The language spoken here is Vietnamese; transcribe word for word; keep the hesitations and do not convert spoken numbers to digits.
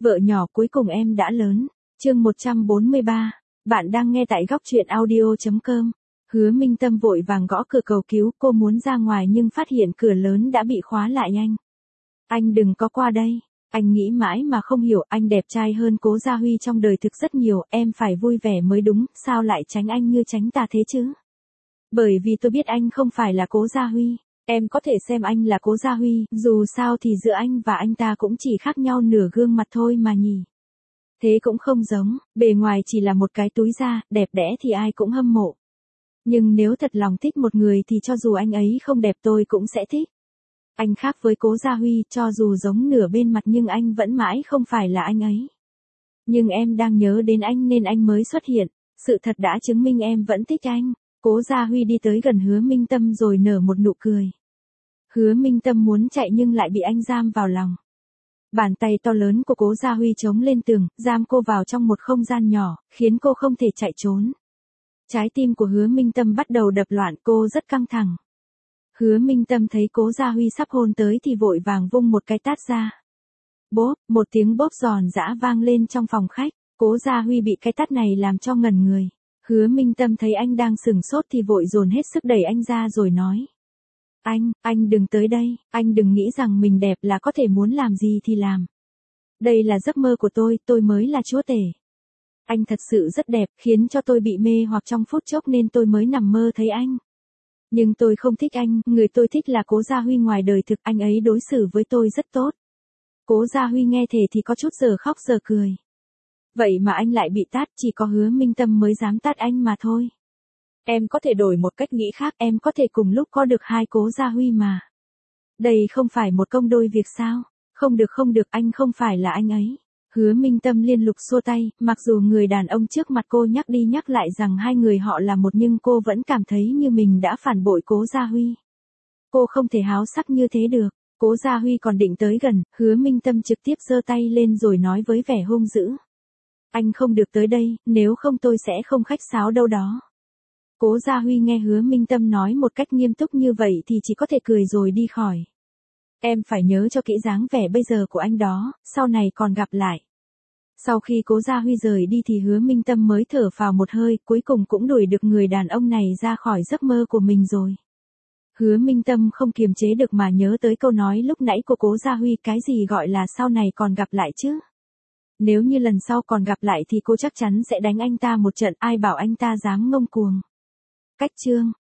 Vợ nhỏ cuối cùng em đã lớn. Chương một trăm bốn mươi ba. Bạn đang nghe tại góc truyện audio chấm com. Hứa Minh Tâm vội vàng gõ cửa cầu cứu, cô muốn ra ngoài nhưng phát hiện cửa lớn đã bị khóa lại. Anh. Anh đừng có qua đây. Anh nghĩ mãi mà không hiểu, anh đẹp trai hơn Cố Gia Huy trong đời thực rất nhiều, em phải vui vẻ mới đúng, sao lại tránh anh như tránh tà thế chứ? Bởi vì tôi biết anh không phải là Cố Gia Huy. Em có thể xem anh là Cố Gia Huy, dù sao thì giữa anh và anh ta cũng chỉ khác nhau nửa gương mặt thôi mà nhỉ. Thế cũng không giống, bề ngoài chỉ là một cái túi da, đẹp đẽ thì ai cũng hâm mộ. Nhưng nếu thật lòng thích một người thì cho dù anh ấy không đẹp tôi cũng sẽ thích. Anh khác với Cố Gia Huy, cho dù giống nửa bên mặt nhưng anh vẫn mãi không phải là anh ấy. Nhưng em đang nhớ đến anh nên anh mới xuất hiện, sự thật đã chứng minh em vẫn thích anh. Cố Gia Huy đi tới gần Hứa Minh Tâm rồi nở một nụ cười. Hứa Minh Tâm muốn chạy nhưng lại bị anh giam vào lòng. Bàn tay to lớn của Cố Gia Huy chống lên tường, giam cô vào trong một không gian nhỏ, khiến cô không thể chạy trốn. Trái tim của Hứa Minh Tâm bắt đầu đập loạn, cô rất căng thẳng. Hứa Minh Tâm thấy Cố Gia Huy sắp hôn tới thì vội vàng vung một cái tát ra. Bốp, một tiếng bốp giòn giã vang lên trong phòng khách, Cố Gia Huy bị cái tát này làm cho ngẩn người. Hứa Minh Tâm thấy anh đang sừng sốt thì vội dồn hết sức đẩy anh ra rồi nói. Anh, anh đừng tới đây, anh đừng nghĩ rằng mình đẹp là có thể muốn làm gì thì làm. Đây là giấc mơ của tôi, tôi mới là chúa tể. Anh thật sự rất đẹp, khiến cho tôi bị mê hoặc trong phút chốc nên tôi mới nằm mơ thấy anh. Nhưng tôi không thích anh, người tôi thích là Cố Gia Huy ngoài đời thực, anh ấy đối xử với tôi rất tốt. Cố Gia Huy nghe thế thì có chút giờ khóc giờ cười. Vậy mà anh lại bị tát, chỉ có Hứa Minh Tâm mới dám tát anh mà thôi. Em có thể đổi một cách nghĩ khác, em có thể cùng lúc có được hai Cố Gia Huy mà. Đây không phải một công đôi việc sao? Không được không được, anh không phải là anh ấy. Hứa Minh Tâm liên lục xua tay, mặc dù người đàn ông trước mặt cô nhắc đi nhắc lại rằng hai người họ là một nhưng cô vẫn cảm thấy như mình đã phản bội Cố Gia Huy. Cô không thể háo sắc như thế được. Cố Gia Huy còn định tới gần, Hứa Minh Tâm trực tiếp giơ tay lên rồi nói với vẻ hung dữ. Anh không được tới đây, nếu không tôi sẽ không khách sáo đâu đó. Cố Gia Huy nghe Hứa Minh Tâm nói một cách nghiêm túc như vậy thì chỉ có thể cười rồi đi khỏi. Em phải nhớ cho kỹ dáng vẻ bây giờ của anh đó, sau này còn gặp lại. Sau khi Cố Gia Huy rời đi thì Hứa Minh Tâm mới thở phào một hơi, cuối cùng cũng đuổi được người đàn ông này ra khỏi giấc mơ của mình rồi. Hứa Minh Tâm không kiềm chế được mà nhớ tới câu nói lúc nãy của Cố Gia Huy, cái gì gọi là sau này còn gặp lại chứ? Nếu như lần sau còn gặp lại thì cô chắc chắn sẽ đánh anh ta một trận, ai bảo anh ta dám ngông cuồng. Cách chương